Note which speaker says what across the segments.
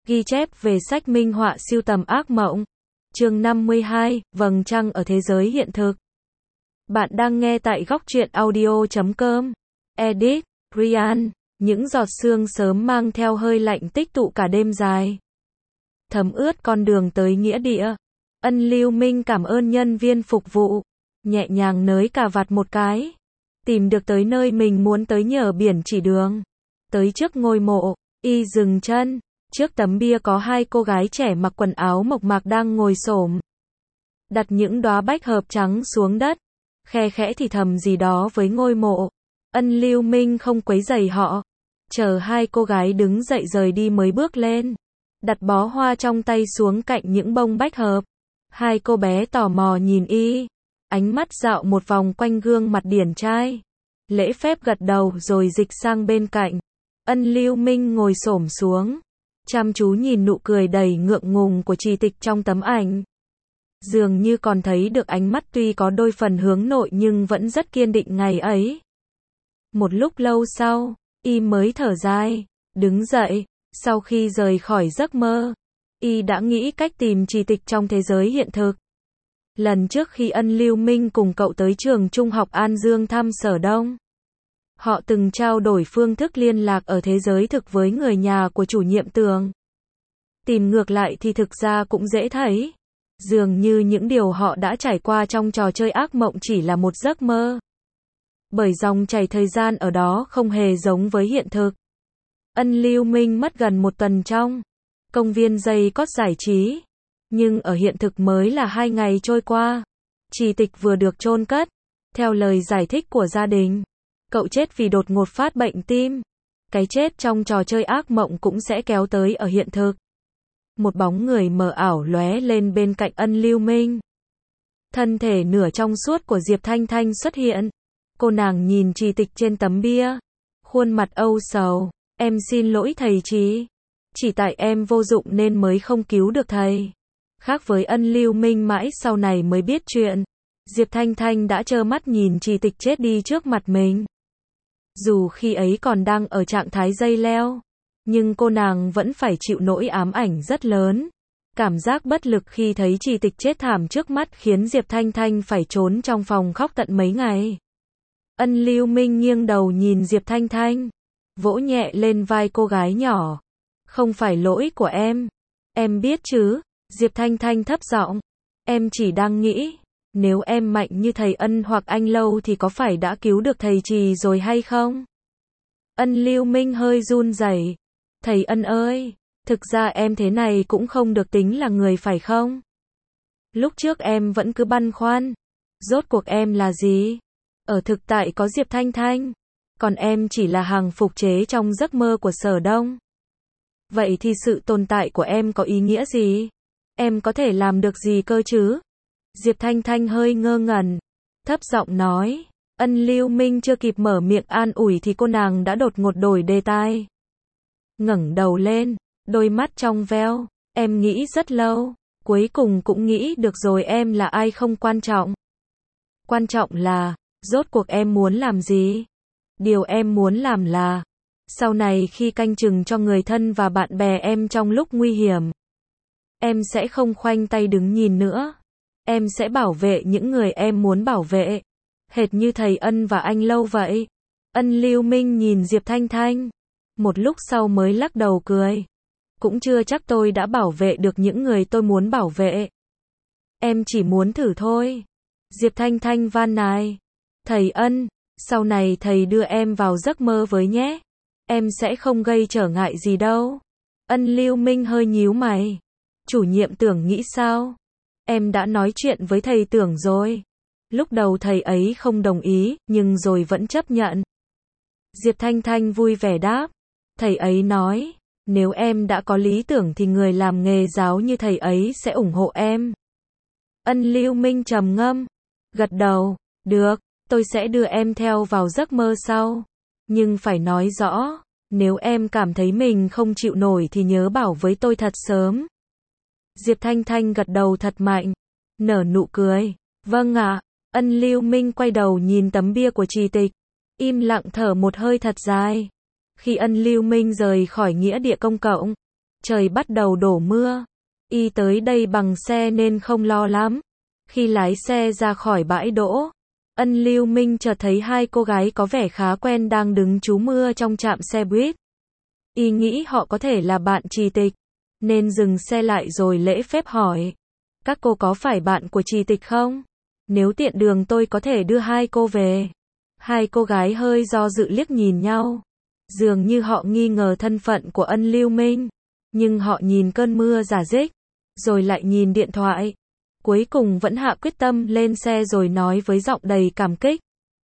Speaker 1: Ghi chép về sách minh họa sưu tầm ác mộng. Chương 52, Vầng trăng ở thế giới hiện thực. Bạn đang nghe tại góc truyện audio.com. Edit, Ryan. Những giọt sương sớm mang theo hơi lạnh tích tụ cả đêm dài. Thấm ướt con đường tới nghĩa địa. Ân Lưu Minh cảm ơn nhân viên phục vụ. Nhẹ nhàng nới cà vạt một cái. Tìm được tới nơi mình muốn tới nhờ biển chỉ đường. Tới trước ngôi mộ, y dừng chân. Trước tấm bia có hai cô gái trẻ mặc quần áo mộc mạc đang ngồi xổm. Đặt những đóa bách hợp trắng xuống đất. Khe khẽ thì thầm gì đó với ngôi mộ. Ân Lưu Minh không quấy rầy họ. Chờ hai cô gái đứng dậy rời đi mới bước lên. Đặt bó hoa trong tay xuống cạnh những bông bách hợp. Hai cô bé tò mò nhìn y. Ánh mắt dạo một vòng quanh gương mặt điển trai. Lễ phép gật đầu rồi dịch sang bên cạnh. Ân Lưu Minh ngồi xổm xuống. Chăm chú nhìn nụ cười đầy ngượng ngùng của Trì Tịch trong tấm ảnh. Dường như còn thấy được ánh mắt tuy có đôi phần hướng nội nhưng vẫn rất kiên định ngày ấy. Một lúc lâu sau, y mới thở dài, đứng dậy. Sau khi rời khỏi giấc mơ, y đã nghĩ cách tìm Trì Tịch trong thế giới hiện thực. Lần trước khi Ân Lưu Minh cùng cậu tới trường trung học An Dương thăm Sở Đông, họ từng trao đổi phương thức liên lạc ở thế giới thực với người nhà của chủ nhiệm Tường. Tìm ngược lại thì thực ra cũng dễ thấy. Dường như những điều họ đã trải qua trong trò chơi ác mộng chỉ là một giấc mơ. Bởi dòng chảy thời gian ở đó không hề giống với hiện thực. Ân Lưu Minh mất gần một tuần trong công viên dây cót giải trí. Nhưng ở hiện thực mới là 2 ngày trôi qua. Trì Tịch vừa được chôn cất. Theo lời giải thích của gia đình, cậu chết vì đột ngột phát bệnh tim. Cái chết trong trò chơi ác mộng cũng sẽ kéo tới ở hiện thực. Một bóng người mờ ảo lóe lên bên cạnh Ân Lưu Minh. Thân thể nửa trong suốt của Diệp Thanh Thanh xuất hiện. Cô nàng nhìn Trì Tịch trên tấm bia. Khuôn mặt âu sầu. Em xin lỗi thầy Trì. Chỉ tại em vô dụng nên mới không cứu được thầy. Khác với Ân Lưu Minh mãi sau này mới biết chuyện. Diệp Thanh Thanh đã trơ mắt nhìn Trì Tịch chết đi trước mặt mình. Dù khi ấy còn đang ở trạng thái dây leo, nhưng cô nàng vẫn phải chịu nỗi ám ảnh rất lớn. Cảm giác bất lực khi thấy Trì Tịch chết thảm trước mắt khiến Diệp Thanh Thanh phải trốn trong phòng khóc tận mấy ngày. Ân Lưu Minh nghiêng đầu nhìn Diệp Thanh Thanh, vỗ nhẹ lên vai cô gái nhỏ. Không phải lỗi của em biết chứ. Diệp Thanh Thanh thấp giọng, em chỉ đang nghĩ, nếu em mạnh như thầy Ân hoặc anh Lâu thì có phải đã cứu được thầy Trì rồi hay không? Ân Lưu Minh hơi run rẩy. Thầy Ân ơi, thực ra em thế này cũng không được tính là người phải không? Lúc trước em vẫn cứ băn khoăn, rốt cuộc em là gì? Ở thực tại có Diệp Thanh Thanh, còn em chỉ là hàng phục chế trong giấc mơ của Sở Đông. Vậy thì sự tồn tại của em có ý nghĩa gì? Em có thể làm được gì cơ chứ? Diệp Thanh Thanh hơi ngơ ngẩn, thấp giọng nói. Ân Lưu Minh chưa kịp mở miệng an ủi thì cô nàng đã đột ngột đổi đề tài. Ngẩng đầu lên, đôi mắt trong veo. Em nghĩ rất lâu, cuối cùng cũng nghĩ được rồi, em là ai không quan trọng. Quan trọng là, rốt cuộc em muốn làm gì? Điều em muốn làm là, sau này khi canh chừng cho người thân và bạn bè em trong lúc nguy hiểm, em sẽ không khoanh tay đứng nhìn nữa. Em sẽ bảo vệ những người em muốn bảo vệ. Hệt như thầy Ân và anh Lâu vậy. Ân Lưu Minh nhìn Diệp Thanh Thanh. Một lúc sau mới lắc đầu cười. Cũng chưa chắc tôi đã bảo vệ được những người tôi muốn bảo vệ. Em chỉ muốn thử thôi. Diệp Thanh Thanh van nài. Thầy Ân, sau này thầy đưa em vào giấc mơ với nhé. Em sẽ không gây trở ngại gì đâu. Ân Lưu Minh hơi nhíu mày. Chủ nhiệm Tưởng nghĩ sao? Em đã nói chuyện với thầy Tưởng rồi. Lúc đầu thầy ấy không đồng ý, nhưng rồi vẫn chấp nhận. Diệp Thanh Thanh vui vẻ đáp. Thầy ấy nói, nếu em đã có lý tưởng thì người làm nghề giáo như thầy ấy sẽ ủng hộ em. Ân Lưu Minh trầm ngâm, gật đầu. Được, tôi sẽ đưa em theo vào giấc mơ sau. Nhưng phải nói rõ, nếu em cảm thấy mình không chịu nổi thì nhớ bảo với tôi thật sớm. Diệp Thanh Thanh gật đầu thật mạnh, nở nụ cười. Vâng ạ. Ân Lưu Minh quay đầu nhìn tấm bia của Trì Tịch, im lặng thở một hơi thật dài. Khi Ân Lưu Minh rời khỏi nghĩa địa công cộng, Trời bắt đầu đổ mưa. Y tới đây bằng xe nên không lo lắm. Khi lái xe ra khỏi bãi đỗ, Ân Lưu Minh chợt thấy hai cô gái có vẻ khá quen đang đứng trú mưa trong trạm xe buýt. Y nghĩ họ có thể là bạn Trì Tịch, nên dừng xe lại rồi lễ phép hỏi. Các cô có phải bạn của Trì Tịch không? Nếu tiện đường tôi có thể đưa hai cô về. Hai cô gái hơi do dự liếc nhìn nhau. Dường như họ nghi ngờ thân phận của Ân Lưu Minh. Nhưng họ nhìn cơn mưa rả rích, rồi lại nhìn điện thoại. Cuối cùng vẫn hạ quyết tâm lên xe rồi nói với giọng đầy cảm kích.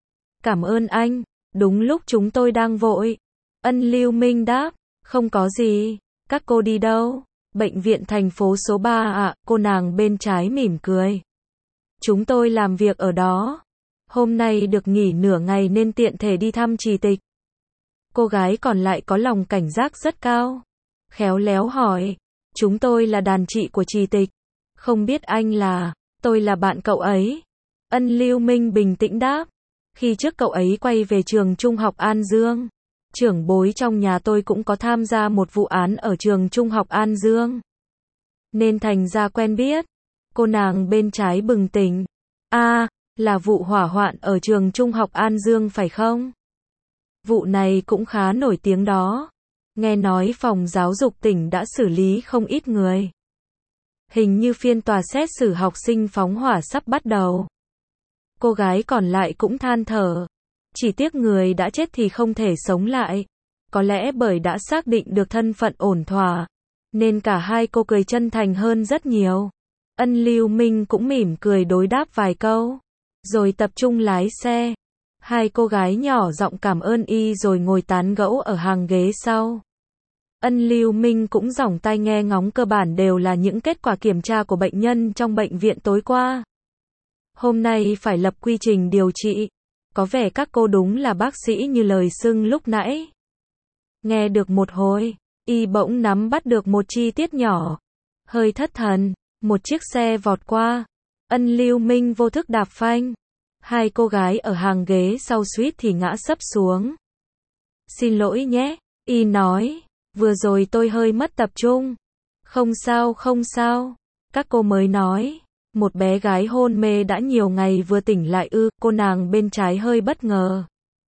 Speaker 1: Cảm ơn anh, đúng lúc chúng tôi đang vội. Ân Lưu Minh đáp, không có gì, các cô đi đâu? Bệnh viện thành phố số 3 ạ, cô nàng bên trái mỉm cười. Chúng tôi làm việc ở đó. Hôm nay được nghỉ nửa ngày nên tiện thể đi thăm Trì Tịch. Cô gái còn lại có lòng cảnh giác rất cao. Khéo léo hỏi, chúng tôi là đàn chị của Trì Tịch. Không biết anh là, tôi là bạn cậu ấy. Ân Lưu Minh bình tĩnh đáp. Khi trước cậu ấy quay về trường trung học An Dương. Trưởng bối trong nhà tôi cũng có tham gia một vụ án ở trường trung học An Dương. Nên thành ra quen biết. Cô nàng bên trái bừng tỉnh. À, là vụ hỏa hoạn ở trường trung học An Dương phải không? Vụ này cũng khá nổi tiếng đó. Nghe nói phòng giáo dục tỉnh đã xử lý không ít người. Hình như phiên tòa xét xử học sinh phóng hỏa sắp bắt đầu. Cô gái còn lại cũng than thở. Chỉ tiếc người đã chết thì không thể sống lại. Có lẽ bởi đã xác định được thân phận ổn thỏa, nên cả hai cô cười chân thành hơn rất nhiều. Ân Lưu Minh cũng mỉm cười đối đáp vài câu, rồi tập trung lái xe. Hai cô gái nhỏ giọng cảm ơn y rồi ngồi tán gẫu ở hàng ghế sau. Ân Lưu Minh cũng giỏng tai nghe ngóng cơ bản đều là những kết quả kiểm tra của bệnh nhân trong bệnh viện tối qua. Hôm nay phải lập quy trình điều trị. Có vẻ các cô đúng là bác sĩ như lời xưng lúc nãy. Nghe được một hồi, y bỗng nắm bắt được một chi tiết nhỏ. Hơi thất thần, một chiếc xe vọt qua. Ân Lưu Minh vô thức đạp phanh. Hai cô gái ở hàng ghế sau suýt thì ngã sấp xuống. Xin lỗi nhé, y nói. Vừa rồi tôi hơi mất tập trung. Không sao, không sao. Các cô mới nói. Một bé gái hôn mê đã nhiều ngày vừa tỉnh lại ư? Cô nàng bên trái hơi bất ngờ.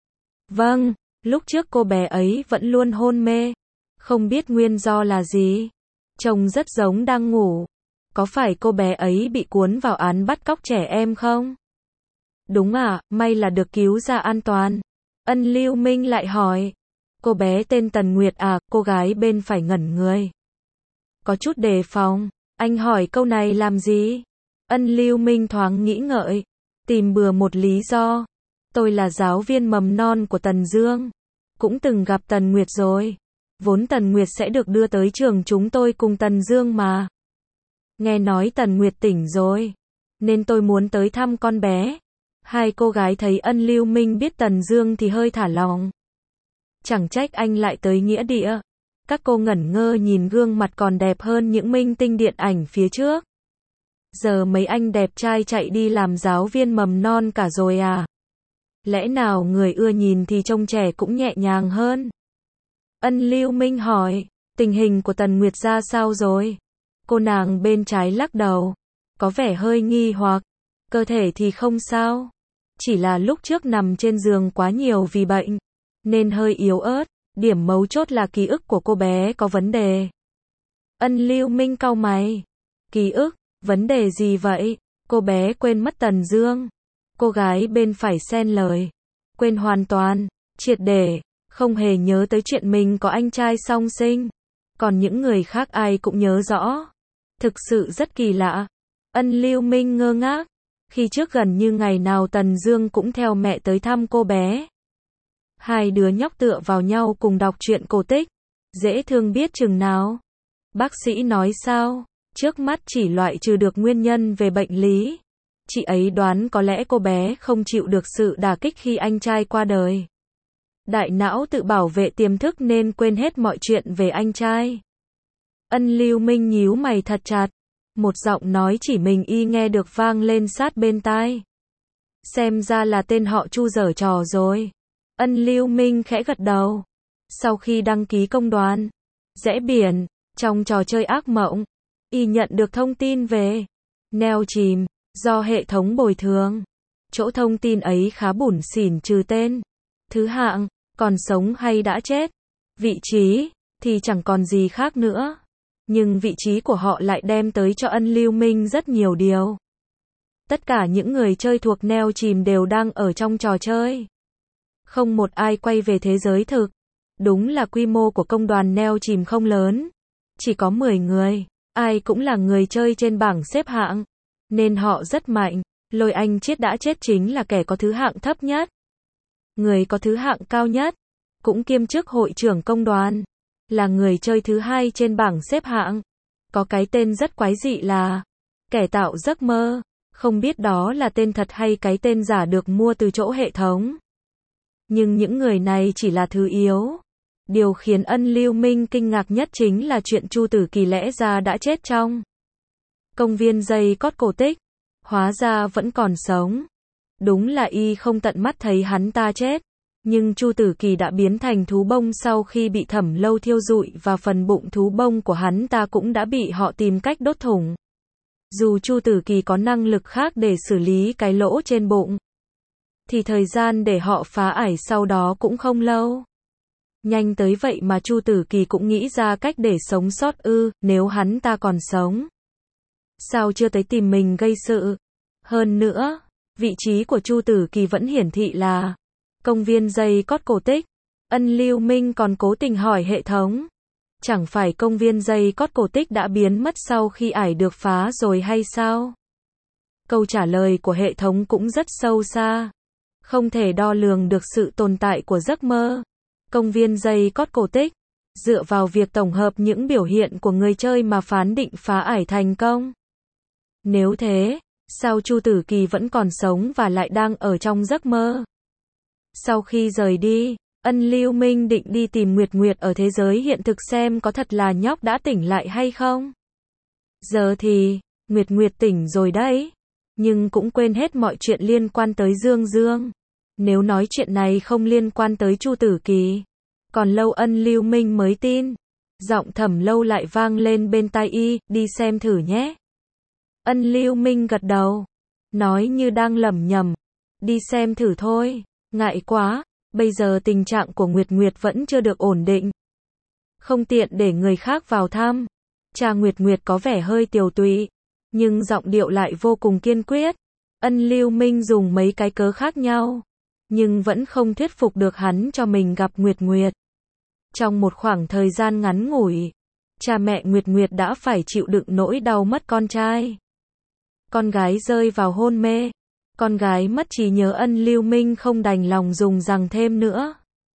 Speaker 1: Vâng, lúc trước cô bé ấy vẫn luôn hôn mê. Không biết nguyên do là gì. Trông rất giống đang ngủ. Có phải cô bé ấy bị cuốn vào án bắt cóc trẻ em không? Đúng à, may là được cứu ra an toàn. Ân Lưu Minh lại hỏi. Cô bé tên Tần Nguyệt à? Cô gái bên phải ngẩn người. Có chút đề phòng. Anh hỏi câu này làm gì? Ân Lưu Minh thoáng nghĩ ngợi. Tìm bừa một lý do. Tôi là giáo viên mầm non của Tần Dương. Cũng từng gặp Tần Nguyệt rồi. Vốn Tần Nguyệt sẽ được đưa tới trường chúng tôi cùng Tần Dương mà. Nghe nói Tần Nguyệt tỉnh rồi. Nên tôi muốn tới thăm con bé. Hai cô gái thấy Ân Lưu Minh biết Tần Dương thì hơi thả lòng. Chẳng trách anh lại tới nghĩa địa. Các cô ngẩn ngơ nhìn gương mặt còn đẹp hơn những minh tinh điện ảnh phía trước. Giờ mấy anh đẹp trai chạy đi làm giáo viên mầm non cả rồi à? Lẽ nào người ưa nhìn thì trông trẻ cũng nhẹ nhàng hơn? Ân Lưu Minh hỏi, tình hình của Tần Nguyệt ra sao rồi? Cô nàng bên trái lắc đầu, có vẻ hơi nghi hoặc. Cơ thể thì không sao. Chỉ là lúc trước nằm trên giường quá nhiều vì bệnh, nên hơi yếu ớt. Điểm mấu chốt là ký ức của cô bé có vấn đề. Ân Lưu Minh cau mày. Ký ức? Vấn đề gì vậy? Cô bé quên mất Tần Dương. Cô gái bên phải xen lời. Quên hoàn toàn, triệt để, không hề nhớ tới chuyện mình có anh trai song sinh. Còn những người khác ai cũng nhớ rõ. Thực sự rất kỳ lạ. Ân Lưu Minh ngơ ngác. Khi trước gần như ngày nào Tần Dương cũng theo mẹ tới thăm cô bé. Hai đứa nhóc tựa vào nhau cùng đọc truyện cổ tích. Dễ thương biết chừng nào. Bác sĩ nói sao? Trước mắt chỉ loại trừ được nguyên nhân về bệnh lý. Chị ấy đoán có lẽ cô bé không chịu được sự đả kích khi anh trai qua đời. Đại não tự bảo vệ tiềm thức nên quên hết mọi chuyện về anh trai. Ân Lưu Minh nhíu mày thật chặt. Một giọng nói chỉ mình y nghe được vang lên sát bên tai. Xem ra là tên họ Chu giở trò rồi. Ân Lưu Minh khẽ gật đầu. Sau khi đăng ký công đoàn, rẽ biển, Trong trò chơi ác mộng, y nhận được thông tin về neo chìm, do hệ thống bồi thường. Chỗ thông tin ấy khá bủn xỉn trừ tên, thứ hạng, còn sống hay đã chết, vị trí, thì chẳng còn gì khác nữa. Nhưng vị trí của họ lại đem tới cho Ân Lưu Minh rất nhiều điều. Tất cả những người chơi thuộc neo chìm đều đang ở trong trò chơi. Không một ai quay về thế giới thực. Đúng là quy mô của công đoàn neo chìm không lớn. Chỉ có 10 người. Ai cũng là người chơi trên bảng xếp hạng. Nên họ rất mạnh. Lôi Anh Chiết đã chết chính là kẻ có thứ hạng thấp nhất. Người có thứ hạng cao nhất. Cũng kiêm chức hội trưởng công đoàn. Là người chơi thứ hai trên bảng xếp hạng. Có cái tên rất quái dị là kẻ tạo giấc mơ. Không biết đó là tên thật hay cái tên giả được mua từ chỗ hệ thống. Nhưng những người này chỉ là thứ yếu. Điều khiến Ân Lưu Minh kinh ngạc nhất chính là chuyện Chu Tử Kỳ lẽ ra đã chết trong công viên dây cót cổ tích. Hóa ra vẫn còn sống. Đúng là y không tận mắt thấy hắn ta chết. Nhưng Chu Tử Kỳ đã biến thành thú bông sau khi bị Thẩm Lâu thiêu rụi và phần bụng thú bông của hắn ta cũng đã bị họ tìm cách đốt thủng. Dù Chu Tử Kỳ có năng lực khác để xử lý cái lỗ trên bụng, thì thời gian để họ phá ải sau đó cũng không lâu. Nhanh tới vậy mà Chu Tử Kỳ cũng nghĩ ra cách để sống sót ư, nếu hắn ta còn sống. Sao chưa tới tìm mình gây sự? Hơn nữa, vị trí của Chu Tử Kỳ vẫn hiển thị là công viên dây cót cổ tích. Ân Lưu Minh còn cố tình hỏi hệ thống. Chẳng phải công viên dây cót cổ tích đã biến mất sau khi ải được phá rồi hay sao? Câu trả lời của hệ thống cũng rất sâu xa. Không thể đo lường được sự tồn tại của giấc mơ. Công viên dây cót cổ tích. Dựa vào việc tổng hợp những biểu hiện của người chơi mà phán định phá ải thành công. Nếu thế, sao Chu Tử Kỳ vẫn còn sống và lại đang ở trong giấc mơ? Sau khi rời đi, Ân Lưu Minh định đi tìm Nguyệt Nguyệt ở thế giới hiện thực xem có thật là nhóc đã tỉnh lại hay không. Giờ thì, Nguyệt Nguyệt tỉnh rồi đấy. Nhưng cũng quên hết mọi chuyện liên quan tới Dương Dương. Nếu nói chuyện này không liên quan tới Chu Tử Kỳ, còn lâu Ân Lưu Minh mới tin. Giọng Thẩm Lâu lại vang lên bên tai y, đi xem thử nhé. Ân Lưu Minh gật đầu, nói như đang lẩm nhẩm, đi xem thử thôi, ngại quá, bây giờ tình trạng của Nguyệt Nguyệt vẫn chưa được ổn định. Không tiện để người khác vào thăm. Cha Nguyệt Nguyệt có vẻ hơi tiều tụy, nhưng giọng điệu lại vô cùng kiên quyết. Ân Lưu Minh dùng mấy cái cớ khác nhau, nhưng vẫn không thuyết phục được hắn cho mình gặp Nguyệt Nguyệt. Trong một khoảng thời gian ngắn ngủi, cha mẹ Nguyệt Nguyệt đã phải chịu đựng nỗi đau mất con trai. Con gái rơi vào hôn mê. Con gái mất trí nhớ. Ân Lưu Minh không đành lòng dùng rằng thêm nữa.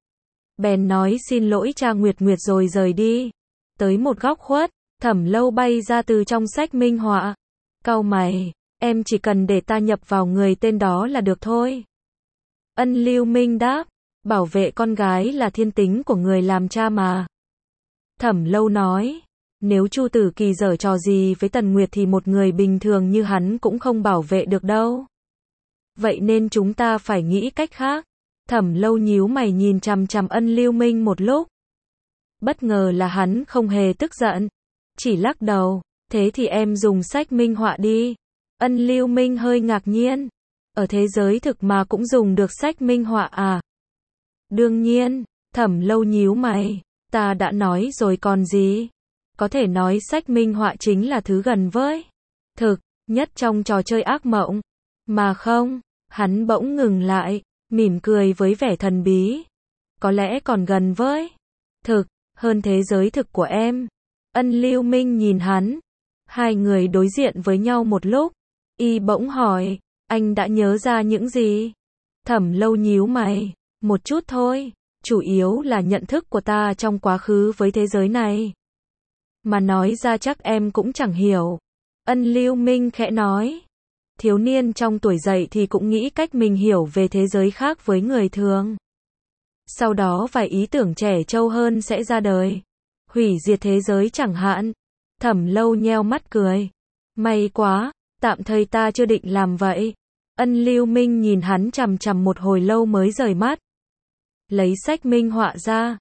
Speaker 1: Bèn nói xin lỗi cha Nguyệt Nguyệt rồi rời đi. Tới một góc khuất, Thẩm Lâu bay ra từ trong sách minh họa. Cau mày, em chỉ cần để ta nhập vào người tên đó là được thôi. Ân Lưu Minh đáp, bảo vệ con gái là thiên tính của người làm cha mà. Thẩm Lâu nói, nếu Chu Tử Kỳ giở trò gì với Tần Nguyệt thì một người bình thường như hắn cũng không bảo vệ được đâu. Vậy nên chúng ta phải nghĩ cách khác. Thẩm Lâu nhíu mày nhìn chằm chằm Ân Lưu Minh một lúc. Bất ngờ là hắn không hề tức giận, chỉ lắc đầu, thế thì em dùng sách minh họa đi. Ân Lưu Minh hơi ngạc nhiên, ở thế giới thực mà cũng dùng được sách minh họa à? Đương nhiên. Thẩm Lâu nhíu mày, ta đã nói rồi còn gì. Có thể nói sách minh họa chính là thứ gần với thực nhất trong trò chơi ác mộng. Mà không, hắn bỗng ngừng lại, mỉm cười với vẻ thần bí. Có lẽ còn gần với thực hơn thế giới thực của em. Ân Lưu Minh nhìn hắn. Hai người đối diện với nhau một lúc. Y bỗng hỏi, anh đã nhớ ra những gì? Thẩm Lâu nhíu mày, một chút thôi, chủ yếu là nhận thức của ta trong quá khứ với thế giới này. Mà nói ra chắc em cũng chẳng hiểu. Ân Lưu Minh khẽ nói. Thiếu niên trong tuổi dậy thì cũng nghĩ cách mình hiểu về thế giới khác với người thường. Sau đó vài ý tưởng trẻ trâu hơn sẽ ra đời. Hủy diệt thế giới chẳng hạn. Thẩm Lâu nheo mắt cười. May quá, tạm thời ta chưa định làm vậy. Ân Lưu Minh nhìn hắn chằm chằm một hồi lâu mới rời mắt. Lấy sách minh họa ra.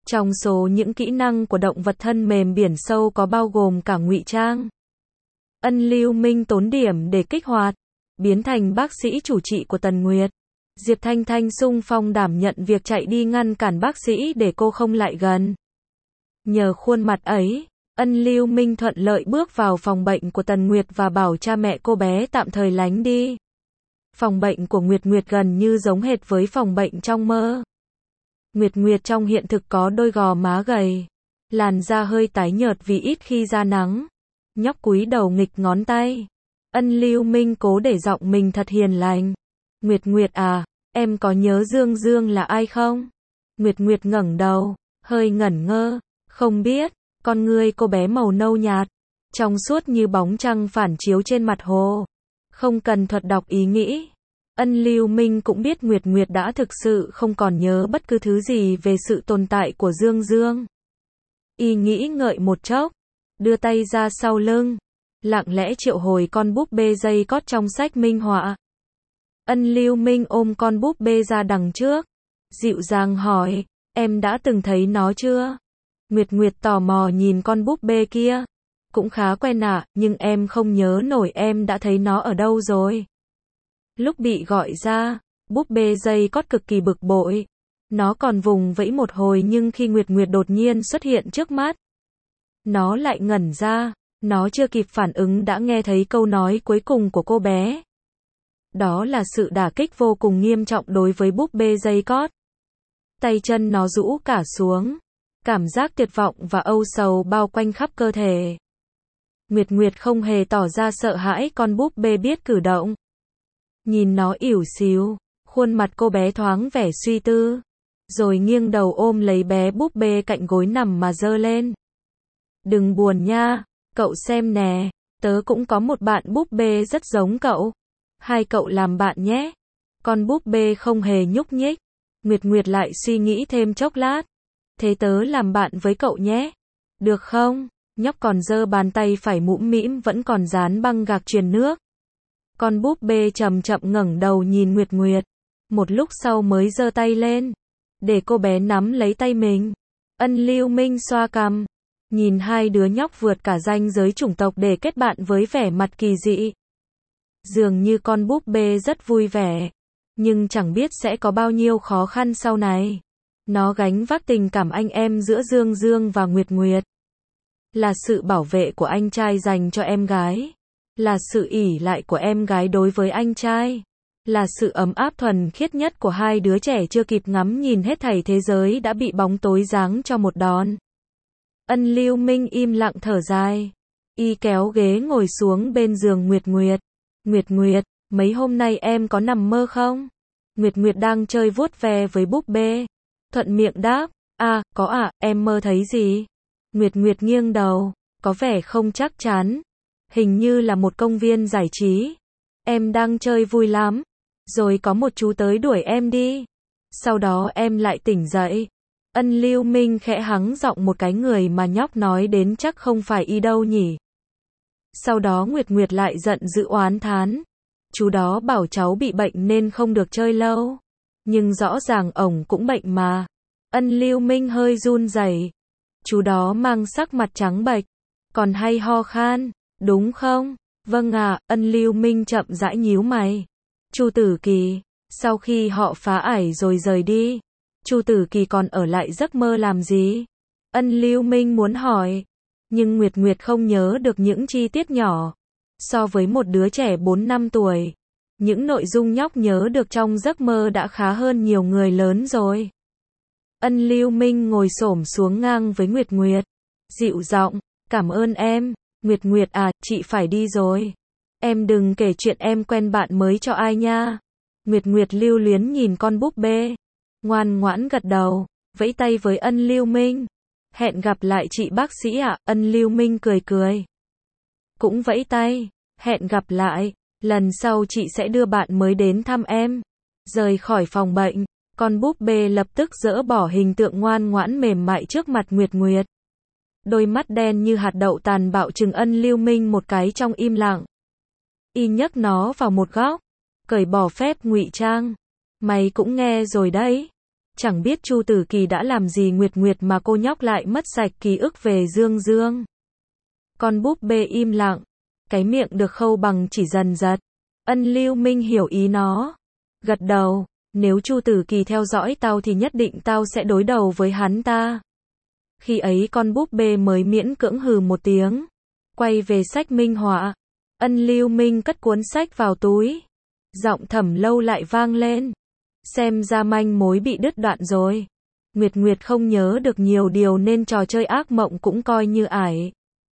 Speaker 1: Trong số những kỹ năng của động vật thân mềm biển sâu có bao gồm cả ngụy trang. Ân Lưu Minh tốn điểm để kích hoạt, biến thành bác sĩ chủ trị của Tần Nguyệt. Diệp Thanh Thanh xung phong đảm nhận việc chạy đi ngăn cản bác sĩ để cô không lại gần. Nhờ khuôn mặt ấy, Ân Lưu Minh thuận lợi bước vào phòng bệnh của Tần Nguyệt và bảo cha mẹ cô bé tạm thời lánh đi. Phòng bệnh của Nguyệt Nguyệt gần như giống hệt với phòng bệnh trong mơ. Nguyệt Nguyệt trong hiện thực có đôi gò má gầy, làn da hơi tái nhợt vì ít khi ra nắng. Nhóc cúi đầu nghịch ngón tay. Ân Lưu Minh cố để giọng mình thật hiền lành. Nguyệt Nguyệt à, em có nhớ Dương Dương là ai không? Nguyệt Nguyệt ngẩng đầu, hơi ngẩn ngơ, không biết. Con ngươi cô bé màu nâu nhạt, trong suốt như bóng trăng phản chiếu trên mặt hồ. Không cần thuật đọc ý nghĩ. Ân Lưu Minh cũng biết Nguyệt Nguyệt đã thực sự không còn nhớ bất cứ thứ gì về sự tồn tại của Dương Dương. Y nghĩ ngợi một chốc, đưa tay ra sau lưng, lặng lẽ triệu hồi con búp bê dây cót trong sách minh họa. Ân Lưu Minh ôm con búp bê ra đằng trước, dịu dàng hỏi, em đã từng thấy nó chưa? Nguyệt Nguyệt tò mò nhìn con búp bê kia. Cũng khá quen ạ, nhưng em không nhớ nổi em đã thấy nó ở đâu rồi. Lúc bị gọi ra, búp bê dây cót cực kỳ bực bội. Nó còn vùng vẫy một hồi nhưng khi Nguyệt Nguyệt đột nhiên xuất hiện trước mắt, nó lại ngẩn ra. Nó chưa kịp phản ứng đã nghe thấy câu nói cuối cùng của cô bé. Đó là sự đả kích vô cùng nghiêm trọng đối với búp bê dây cót. Tay chân nó rũ cả xuống. Cảm giác tuyệt vọng và âu sầu bao quanh khắp cơ thể. Nguyệt Nguyệt không hề tỏ ra sợ hãi con búp bê biết cử động. Nhìn nó ỉu xìu, khuôn mặt cô bé thoáng vẻ suy tư. Rồi nghiêng đầu ôm lấy bé búp bê cạnh gối nằm mà giơ lên. Đừng buồn nha, cậu xem nè, tớ cũng có một bạn búp bê rất giống cậu. Hai cậu làm bạn nhé. Con búp bê không hề nhúc nhích. Nguyệt Nguyệt lại suy nghĩ thêm chốc lát. Thế tớ làm bạn với cậu nhé. Được không? Nhóc còn giơ bàn tay phải mũm mĩm vẫn còn dán băng gạc truyền nước. Con búp bê chậm chậm ngẩng đầu nhìn Nguyệt Nguyệt. Một lúc sau mới giơ tay lên, để cô bé nắm lấy tay mình. Ân Lưu Minh xoa cằm, nhìn hai đứa nhóc vượt cả ranh giới chủng tộc để kết bạn với vẻ mặt kỳ dị. Dường như con búp bê rất vui vẻ, nhưng chẳng biết sẽ có bao nhiêu khó khăn sau này. Nó gánh vác tình cảm anh em giữa Dương Dương và Nguyệt Nguyệt. Là sự bảo vệ của anh trai dành cho em gái. Là sự ỷ lại của em gái đối với anh trai. Là sự ấm áp thuần khiết nhất của hai đứa trẻ chưa kịp ngắm nhìn hết thảy thế giới đã bị bóng tối giáng cho một đòn. Ân Lưu Minh im lặng thở dài. Y kéo ghế ngồi xuống bên giường Nguyệt Nguyệt. Nguyệt Nguyệt, mấy hôm nay em có nằm mơ không? Nguyệt Nguyệt đang chơi vuốt ve với búp bê. Thuận miệng đáp, có ạ, em mơ thấy gì? Nguyệt Nguyệt nghiêng đầu, có vẻ không chắc chắn. Hình như là một công viên giải trí. Em đang chơi vui lắm. Rồi có một chú tới đuổi em đi. Sau đó em lại tỉnh dậy. Ân Lưu Minh khẽ hắng giọng một cái người mà nhóc nói đến chắc không phải y đâu nhỉ. Sau đó Nguyệt Nguyệt lại giận dữ oán thán. Chú đó bảo cháu bị bệnh nên không được chơi lâu. Nhưng rõ ràng ổng cũng bệnh mà. Ân Lưu Minh hơi run rẩy. Chú đó mang sắc mặt trắng bệch, còn hay ho khan, đúng không? Vâng ạ, Ân Lưu Minh chậm rãi nhíu mày. Chu Tử Kỳ, sau khi họ phá ải rồi rời đi, Chu Tử Kỳ còn ở lại giấc mơ làm gì? Ân Lưu Minh muốn hỏi, nhưng Nguyệt Nguyệt không nhớ được những chi tiết nhỏ. So với một đứa trẻ 4 năm tuổi, những nội dung nhóc nhớ được trong giấc mơ đã khá hơn nhiều người lớn rồi. Ân Lưu Minh ngồi xổm xuống ngang với Nguyệt Nguyệt, dịu giọng, cảm ơn em. Nguyệt Nguyệt à, chị phải đi rồi. Em đừng kể chuyện em quen bạn mới cho ai nha. Nguyệt Nguyệt lưu luyến nhìn con búp bê, ngoan ngoãn gật đầu, vẫy tay với Ân Lưu Minh. Hẹn gặp lại chị bác sĩ ạ. Ân Lưu Minh cười cười, cũng vẫy tay, hẹn gặp lại, lần sau chị sẽ đưa bạn mới đến thăm em. Rời khỏi phòng bệnh, con búp bê lập tức dỡ bỏ hình tượng ngoan ngoãn mềm mại trước mặt Nguyệt Nguyệt. Đôi mắt đen như hạt đậu tàn bạo trừng Ân Lưu Minh một cái trong im lặng. Y nhấc nó vào một góc, cởi bỏ phép ngụy trang. Mày cũng nghe rồi đấy. Chẳng biết Chu Tử Kỳ đã làm gì Nguyệt Nguyệt mà cô nhóc lại mất sạch ký ức về Dương Dương. Con búp bê im lặng, cái miệng được khâu bằng chỉ dần giật. Ân Lưu Minh hiểu ý nó, gật đầu, nếu Chu Tử Kỳ theo dõi tao thì nhất định tao sẽ đối đầu với hắn ta. Khi ấy con búp bê mới miễn cưỡng hừ một tiếng, quay về sách minh họa. Ân Lưu Minh cất cuốn sách vào túi, giọng Thẩm Lâu lại vang lên. Xem ra manh mối bị đứt đoạn rồi. Nguyệt Nguyệt không nhớ được nhiều điều nên trò chơi ác mộng cũng coi như ải.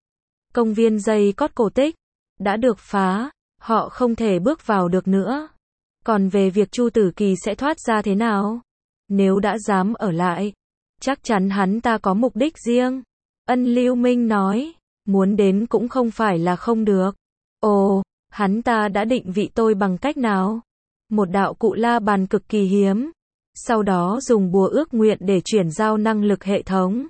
Speaker 1: Công viên dây cót cổ tích đã được phá, họ không thể bước vào được nữa. Còn về việc Chu Tử Kỳ sẽ thoát ra thế nào? Nếu đã dám ở lại, chắc chắn hắn ta có mục đích riêng. Ân Lưu Minh nói, muốn đến cũng không phải là không được. Ồ, hắn ta đã định vị tôi bằng cách nào? Một đạo cụ la bàn cực kỳ hiếm. Sau đó dùng bùa ước nguyện để chuyển giao năng lực hệ thống.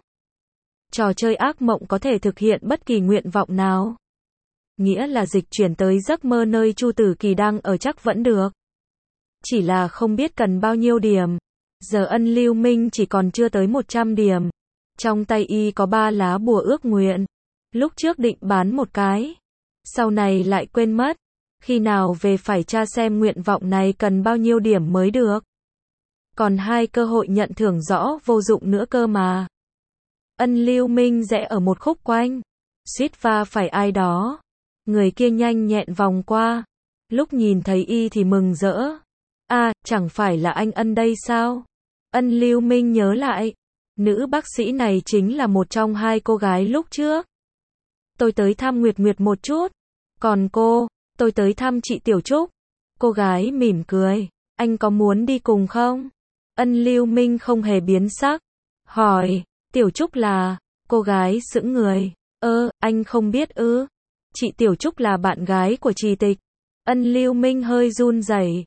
Speaker 1: Trò chơi ác mộng có thể thực hiện bất kỳ nguyện vọng nào. Nghĩa là dịch chuyển tới giấc mơ nơi Chu Tử Kỳ đang ở chắc vẫn được. Chỉ là không biết cần bao nhiêu điểm. Giờ Ân Lưu Minh chỉ còn chưa tới 100 điểm. Trong tay y có 3 lá bùa ước nguyện. Lúc trước định bán một cái, sau này lại quên mất. Khi nào về phải tra xem nguyện vọng này cần bao nhiêu điểm mới được. Còn 2 cơ hội nhận thưởng rõ vô dụng nữa cơ mà. Ân Lưu Minh rẽ ở một khúc quanh, suýt va phải ai đó. Người kia nhanh nhẹn vòng qua. Lúc nhìn thấy y thì mừng rỡ. Chẳng phải là anh Ân đây sao? Ân Lưu Minh nhớ lại. Nữ bác sĩ này chính là một trong 2 cô gái lúc trước. Tôi tới thăm Nguyệt Nguyệt một chút. Còn cô, tôi tới thăm chị Tiểu Trúc. Cô gái mỉm cười. Anh có muốn đi cùng không? Ân Lưu Minh không hề biến sắc. Hỏi, Tiểu Trúc là? Cô gái sững người. Anh không biết ư? Chị Tiểu Trúc là bạn gái của Trì Tịch. Ân Lưu Minh hơi run rẩy.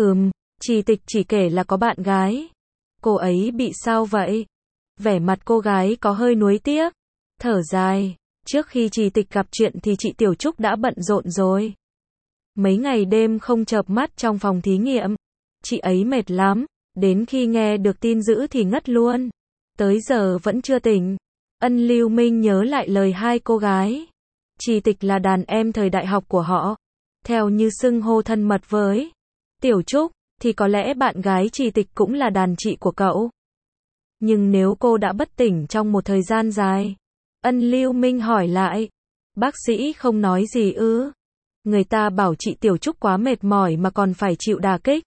Speaker 1: Trì Tịch chỉ kể là có bạn gái. Cô ấy bị sao vậy? Vẻ mặt cô gái có hơi nuối tiếc. Thở dài. Trước khi Trì Tịch gặp chuyện thì chị Tiểu Trúc đã bận rộn rồi. Mấy ngày đêm không chợp mắt trong phòng thí nghiệm. Chị ấy mệt lắm. Đến khi nghe được tin dữ thì ngất luôn. Tới giờ vẫn chưa tỉnh. Ân Lưu Minh nhớ lại lời 2 cô gái. Trì Tịch là đàn em thời đại học của họ. Theo như xưng hô thân mật với Tiểu Trúc, thì có lẽ bạn gái Trì Tịch cũng là đàn chị của cậu. Nhưng nếu cô đã bất tỉnh trong một thời gian dài. Ân Lưu Minh hỏi lại. Bác sĩ không nói gì ư? Người ta bảo chị Tiểu Trúc quá mệt mỏi mà còn phải chịu đả kích.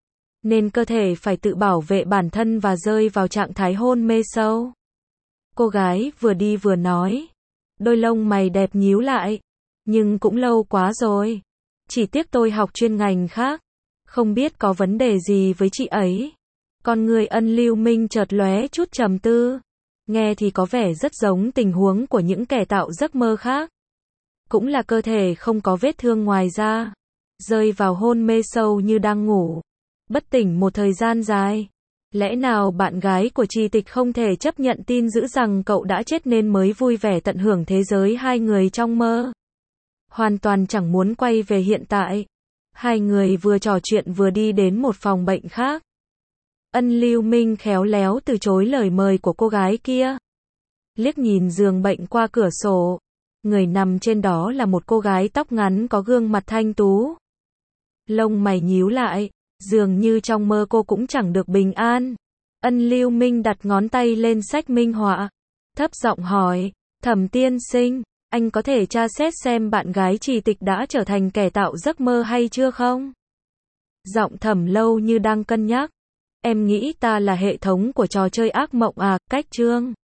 Speaker 1: Nên cơ thể phải tự bảo vệ bản thân và rơi vào trạng thái hôn mê sâu. Cô gái vừa đi vừa nói. Đôi lông mày đẹp nhíu lại. Nhưng cũng lâu quá rồi. Chỉ tiếc tôi học chuyên ngành khác. Không biết có vấn đề gì với chị ấy. Con người Ân Lưu Minh chợt lóe chút trầm tư. Nghe thì có vẻ rất giống tình huống của những kẻ tạo giấc mơ khác. Cũng là cơ thể không có vết thương ngoài da. Rơi vào hôn mê sâu như đang ngủ. Bất tỉnh một thời gian dài. Lẽ nào bạn gái của Trì Tịch không thể chấp nhận tin dữ rằng cậu đã chết nên mới vui vẻ tận hưởng thế giới 2 người trong mơ. Hoàn toàn chẳng muốn quay về hiện tại. 2 người vừa trò chuyện vừa đi đến một phòng bệnh khác. Ân Lưu Minh khéo léo từ chối lời mời của cô gái kia. Liếc nhìn giường bệnh qua cửa sổ. Người nằm trên đó là một cô gái tóc ngắn có gương mặt thanh tú. Lông mày nhíu lại. Dường như trong mơ cô cũng chẳng được bình an. Ân Lưu Minh đặt ngón tay lên sách minh họa. Thấp giọng hỏi. Thẩm tiên sinh, anh có thể tra xét xem bạn gái Trì Tịch đã trở thành kẻ tạo giấc mơ hay chưa không? Giọng Thẩm Lâu như đang cân nhắc. Em nghĩ ta là hệ thống của trò chơi ác mộng à, cách chương.